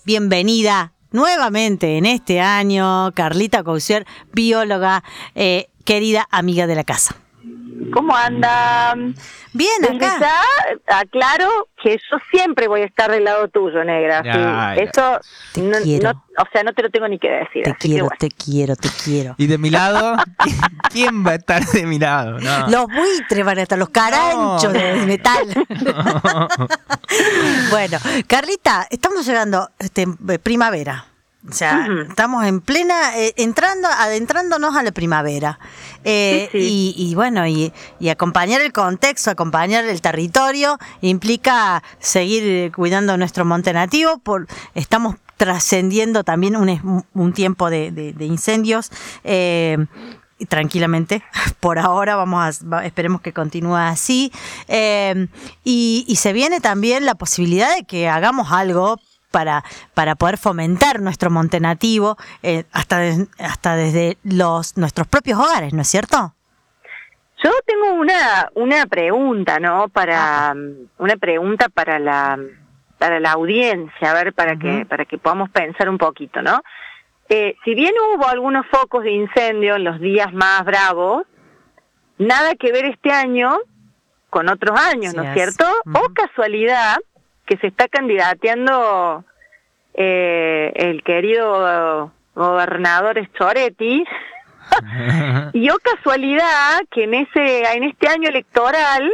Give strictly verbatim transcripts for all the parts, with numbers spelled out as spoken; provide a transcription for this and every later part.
bienvenida nuevamente en este año, Carlita Cousier, bióloga, eh, querida amiga de la casa. ¿Cómo andan? Bien, Desde acá. ya aclaro que yo siempre voy a estar del lado tuyo, negra. Ya, sí. ya. Eso, Te no, quiero. no, o sea, no te lo tengo ni que decir. Te así quiero, que bueno. te quiero, te quiero. ¿Y de mi lado? ¿Quién va a estar de mi lado? No. Los buitres van a estar, los caranchos No. de metal. Bueno, Carlita, estamos llegando este, primavera. O sea, Ujú. estamos en plena, eh, entrando, adentrándonos a la primavera. Eh, Sí, sí. Y, y bueno, y, y acompañar el contexto, acompañar el territorio, implica seguir eh, cuidando nuestro monte nativo. Por, estamos trascendiendo también un, un tiempo de, de, de incendios. Eh, y tranquilamente, por ahora vamos a, va- esperemos que continúe así. Eh, y, y se viene también la posibilidad de que hagamos algo para, para poder fomentar nuestro monte nativo, eh, hasta, des- hasta desde los nuestros propios hogares, ¿no es cierto? Yo tengo una una pregunta, ¿no? Para Apa. una pregunta para la para la audiencia, a ver, para Ujú. que para que podamos pensar un poquito, ¿no? Eh, si bien hubo algunos focos de incendio en los días más bravos, nada que ver este año con otros años, Sí ¿no es es. cierto? Ujú. O casualidad que se está candidateando eh, el querido gobernador Sciorretti, y o casualidad que en ese en este año electoral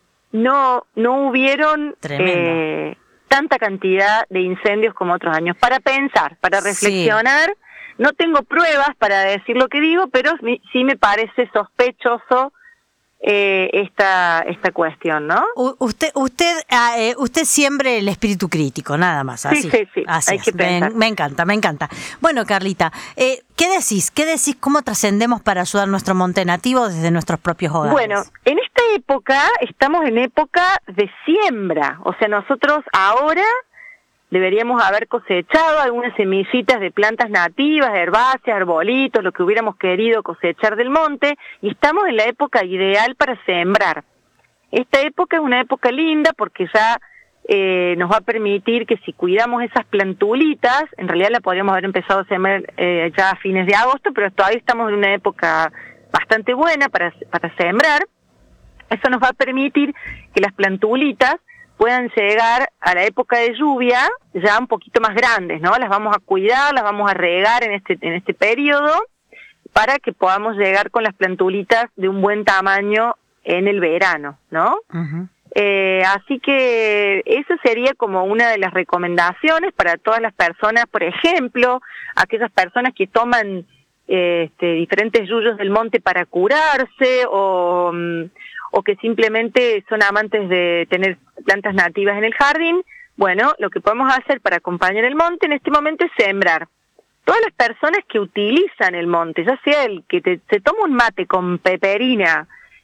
no no hubieron Tremendo. eh, tanta cantidad de incendios como otros años. Para pensar, para Sí. reflexionar, no tengo pruebas para decir lo que digo, pero mi- sí me parece sospechoso eh, esta esta cuestión, ¿no? U- usted, usted, ah, eh, usted siempre el espíritu crítico, nada más. Así, Sí, sí, sí, así hay es. que Me, pensar. me encanta, me encanta. Bueno, Carlita, eh, ¿qué decís? ¿Qué decís? ¿Cómo trascendemos para ayudar a nuestro monte nativo desde nuestros propios hogares? Bueno, en esta época estamos en época de siembra, o sea, nosotros ahora deberíamos haber cosechado algunas semillitas de plantas nativas, herbáceas, arbolitos, lo que hubiéramos querido cosechar del monte, y estamos en la época ideal para sembrar. Esta época es una época linda porque ya eh, nos va a permitir que si cuidamos esas plantulitas, en realidad la podríamos haber empezado a sembrar eh, ya a fines de agosto, pero todavía estamos en una época bastante buena para, para sembrar. Eso nos va a permitir que las plantulitas puedan llegar a la época de lluvia ya un poquito más grandes, ¿no? Las vamos a cuidar, las vamos a regar en este en este periodo para que podamos llegar con las plantulitas de un buen tamaño en el verano, ¿no? Ujú. Eh, así que eso sería como una de las recomendaciones para todas las personas, por ejemplo, aquellas personas que toman eh, este, diferentes yuyos del monte para curarse o, mm, o que simplemente son amantes de tener plantas nativas en el jardín. Bueno, lo que podemos hacer para acompañar el monte en este momento es sembrar. Todas las personas que utilizan el monte, ya sea el que te, se toma un mate con peperina,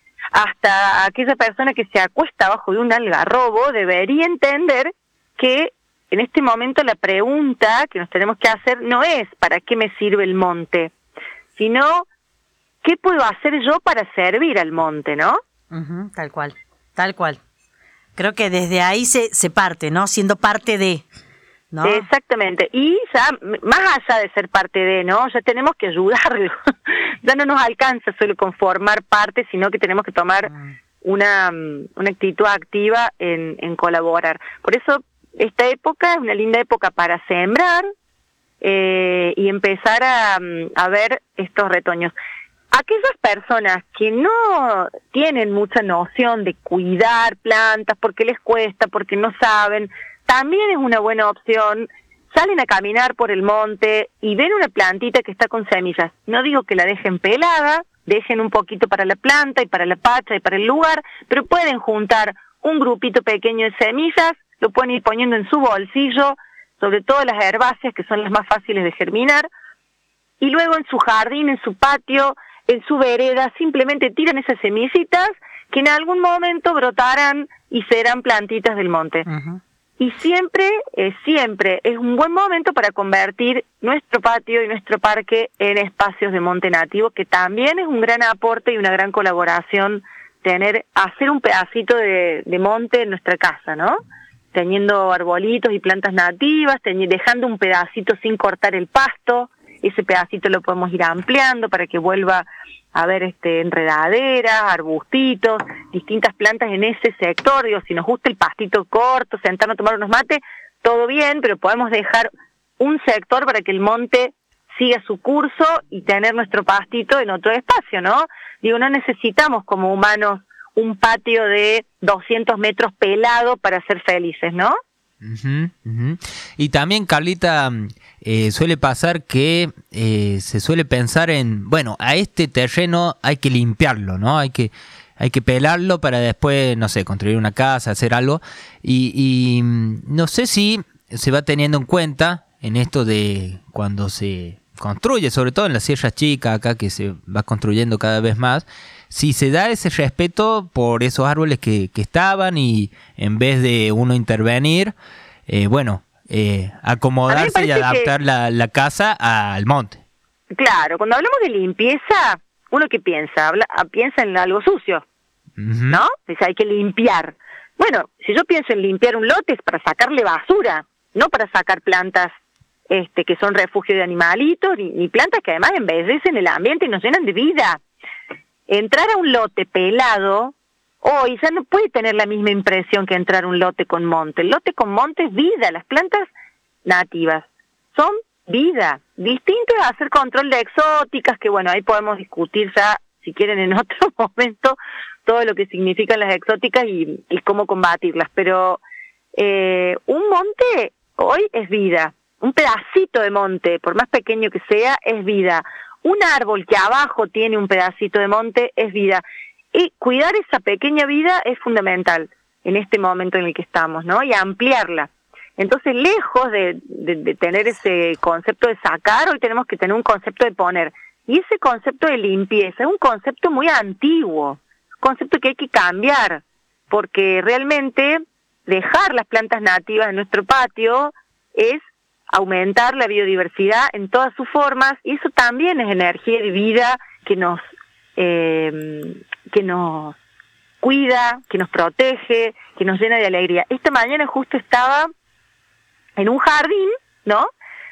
hasta aquella persona que se acuesta abajo de un algarrobo, debería entender que en este momento la pregunta que nos tenemos que hacer no es ¿para qué me sirve el monte?, sino ¿qué puedo hacer yo para servir al monte?, ¿no? Ujú, tal cual, tal cual. Creo que desde ahí se, se parte, ¿no? Siendo parte de, ¿no? Exactamente, y ya m- más allá de ser parte de, ¿no? Ya tenemos que ayudarlo, ya no nos alcanza solo con formar parte, sino que tenemos que tomar Mm. una, mm, una actitud activa en, en colaborar. Por eso esta época es una linda época para sembrar eh, y empezar a, mm, a ver estos retoños. Aquellas personas que no tienen mucha noción de cuidar plantas porque les cuesta, porque no saben, también es una buena opción. Salen a caminar por el monte y ven una plantita que está con semillas. No digo que la dejen pelada, dejen un poquito para la planta y para la pacha y para el lugar, pero pueden juntar un grupito pequeño de semillas, lo pueden ir poniendo en su bolsillo, sobre todo las herbáceas que son las más fáciles de germinar, y luego en su jardín, en su patio, en su vereda, simplemente tiran esas semillitas que en algún momento brotarán y serán plantitas del monte. Ujú. Y siempre, eh, siempre es un buen momento para convertir nuestro patio y nuestro parque en espacios de monte nativo, que también es un gran aporte y una gran colaboración tener, hacer un pedacito de, de monte en nuestra casa, ¿no? teniendo arbolitos y plantas nativas, teni- dejando un pedacito sin cortar el pasto. Ese pedacito lo podemos ir ampliando para que vuelva a haber este, enredaderas, arbustitos, distintas plantas en ese sector. Digo, si nos gusta el pastito corto, sentarnos a tomar unos mates, todo bien, pero podemos dejar un sector para que el monte siga su curso y tener nuestro pastito en otro espacio, ¿no? Digo, no necesitamos como humanos un patio de doscientos metros pelado para ser felices, ¿no? Uh-huh, uh-huh. Y también, Carlita, eh, suele pasar que eh, se suele pensar en, bueno, a este terreno hay que limpiarlo, ¿no? Hay que hay que pelarlo para después, no sé, construir una casa, hacer algo. Y, y no sé si se va teniendo en cuenta en esto de cuando se construye, sobre todo en las sierras chicas acá, que se va construyendo cada vez más, si se da ese respeto por esos árboles que, que estaban y en vez de uno intervenir, eh, bueno, eh, acomodarse y adaptar que... la, la casa al monte. Claro, cuando hablamos de limpieza, ¿uno qué piensa? Habla, piensa en algo sucio, uh-huh. ¿no? Dice, hay que limpiar. Bueno, si yo pienso en limpiar un lote es para sacarle basura, no para sacar plantas este, que son refugio de animalitos, ni, ni plantas que además embellecen el ambiente y nos llenan de vida. Entrar a un lote pelado, hoy ya no puede tener la misma impresión que entrar a un lote con monte. El lote con monte es vida, las plantas nativas son vida. Distinto es hacer control de exóticas, que bueno, ahí podemos discutir ya, si quieren en otro momento, todo lo que significan las exóticas y, y cómo combatirlas. Pero eh, un monte hoy es vida, un pedacito de monte, por más pequeño que sea, es vida. Un árbol que abajo tiene un pedacito de monte es vida. Y cuidar esa pequeña vida es fundamental en este momento en el que estamos, ¿no? Y ampliarla. Entonces, lejos de, de, de tener ese concepto de sacar, hoy tenemos que tener un concepto de poner. Y ese concepto de limpieza es un concepto muy antiguo, un concepto que hay que cambiar, porque realmente dejar las plantas nativas en nuestro patio es aumentar la biodiversidad en todas sus formas, y eso también es energía de vida que nos eh, que nos cuida, que nos protege, que nos llena de alegría. Esta mañana justo estaba en un jardín, ¿no?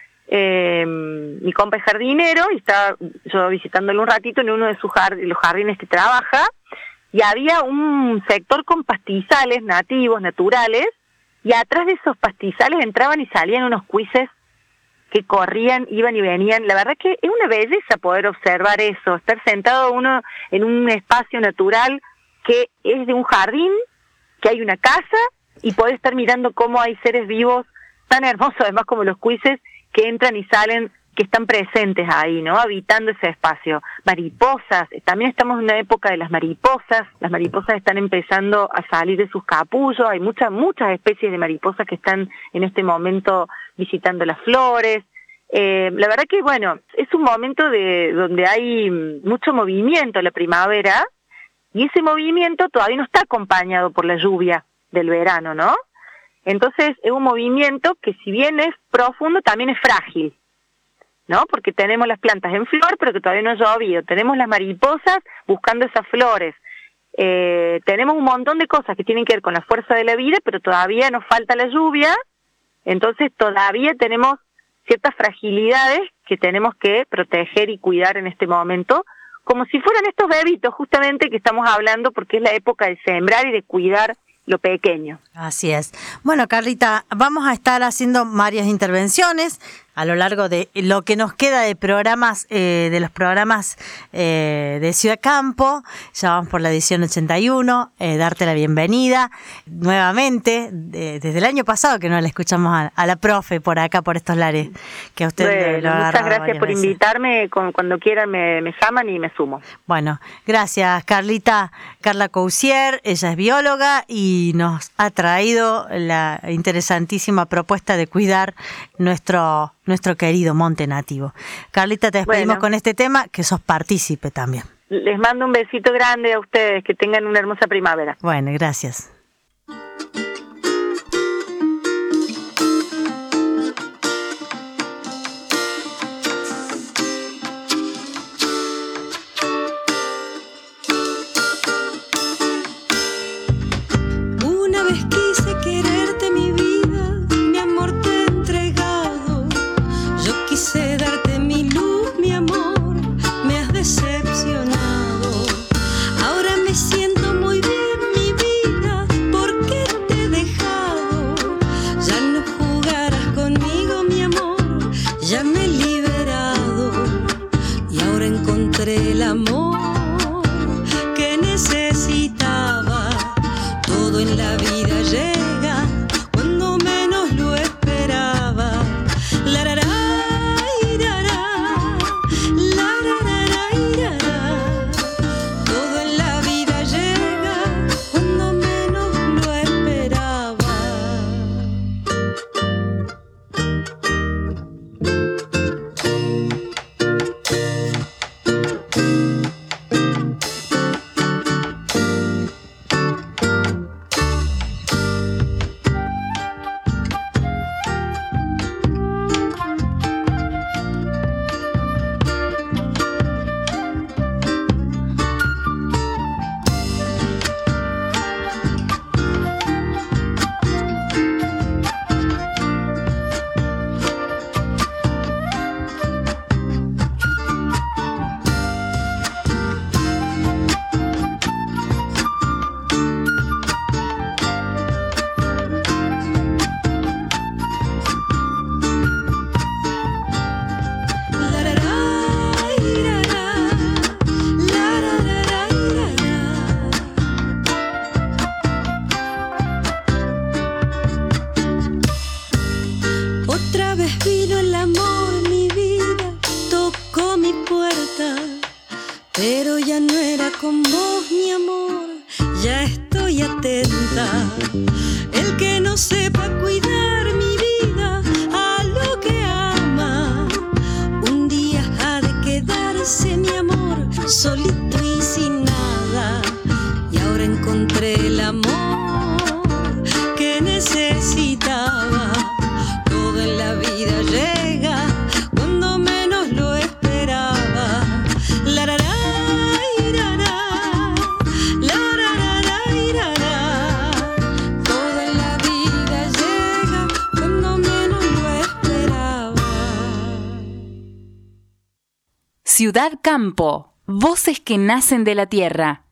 Eh, mi compa es jardinero y estaba yo visitándolo un ratito en uno de sus jard- los jardines que trabaja, y había un sector con pastizales nativos, naturales, y atrás de esos pastizales entraban y salían unos cuises que corrían, iban y venían. La verdad que es una belleza poder observar eso, estar sentado uno en un espacio natural que es de un jardín, que hay una casa, y poder estar mirando cómo hay seres vivos tan hermosos, además como los cuises, que entran y salen, que están presentes ahí, ¿no? Habitando ese espacio. Mariposas, también estamos en una época de las mariposas, las mariposas están empezando a salir de sus capullos, hay muchas, muchas especies de mariposas que están en este momento visitando las flores. Eh, la verdad que, bueno, es un momento de donde hay mucho movimiento en la primavera, y ese movimiento todavía no está acompañado por la lluvia del verano, ¿no? Entonces es un movimiento que, si bien es profundo, también es frágil, ¿no? Porque tenemos las plantas en flor, pero que todavía no ha llovido. Tenemos las mariposas buscando esas flores. Eh, tenemos un montón de cosas que tienen que ver con la fuerza de la vida, pero todavía nos falta la lluvia. Entonces todavía tenemos ciertas fragilidades que tenemos que proteger y cuidar en este momento, como si fueran estos bebitos justamente que estamos hablando, porque es la época de sembrar y de cuidar lo pequeño. Así es. Bueno, Carlita, vamos a estar haciendo varias intervenciones a lo largo de lo que nos queda de programas, eh, de los programas eh, de Ciudad Campo. Ya vamos por la edición ochenta y uno, eh, darte la bienvenida nuevamente, de, desde el año pasado que no la escuchamos a, a la profe por acá, por estos lares, que a usted bueno, lo, lo muchas gracias por veces. invitarme, con, cuando quieran me, me llaman y me sumo. Bueno, gracias, Carlita. Carla Cousier, ella es bióloga y nos ha traído la interesantísima propuesta de cuidar nuestro nuestro querido monte nativo. Carlita, te despedimos bueno. con este tema, que sos partícipe también. Les mando un besito grande a ustedes, que tengan una hermosa primavera. Bueno, gracias. Una vez quise quererte, mi vida. quise darte mi luz, mi amor, me has decepcionado. Ahora me siento muy bien, mi vida, porque te he dejado. Ya no jugarás conmigo, mi amor, ya me he liberado. Y ahora encontré el amor que necesitaba. Todo en la vida llega cuando menos lo esperaba. La, la, la. Pero ya no era con vos, mi amor, ya estoy atenta. El que no sepa cuidar mi vida a lo que ama, un día ha de quedarse, mi amor, solito y sin nada. Y ahora encontré el amor que necesitaba. Todo en la vida llega cuando menos lo esperaba. La, la, la. Ciudad Campo, voces que nacen de la tierra.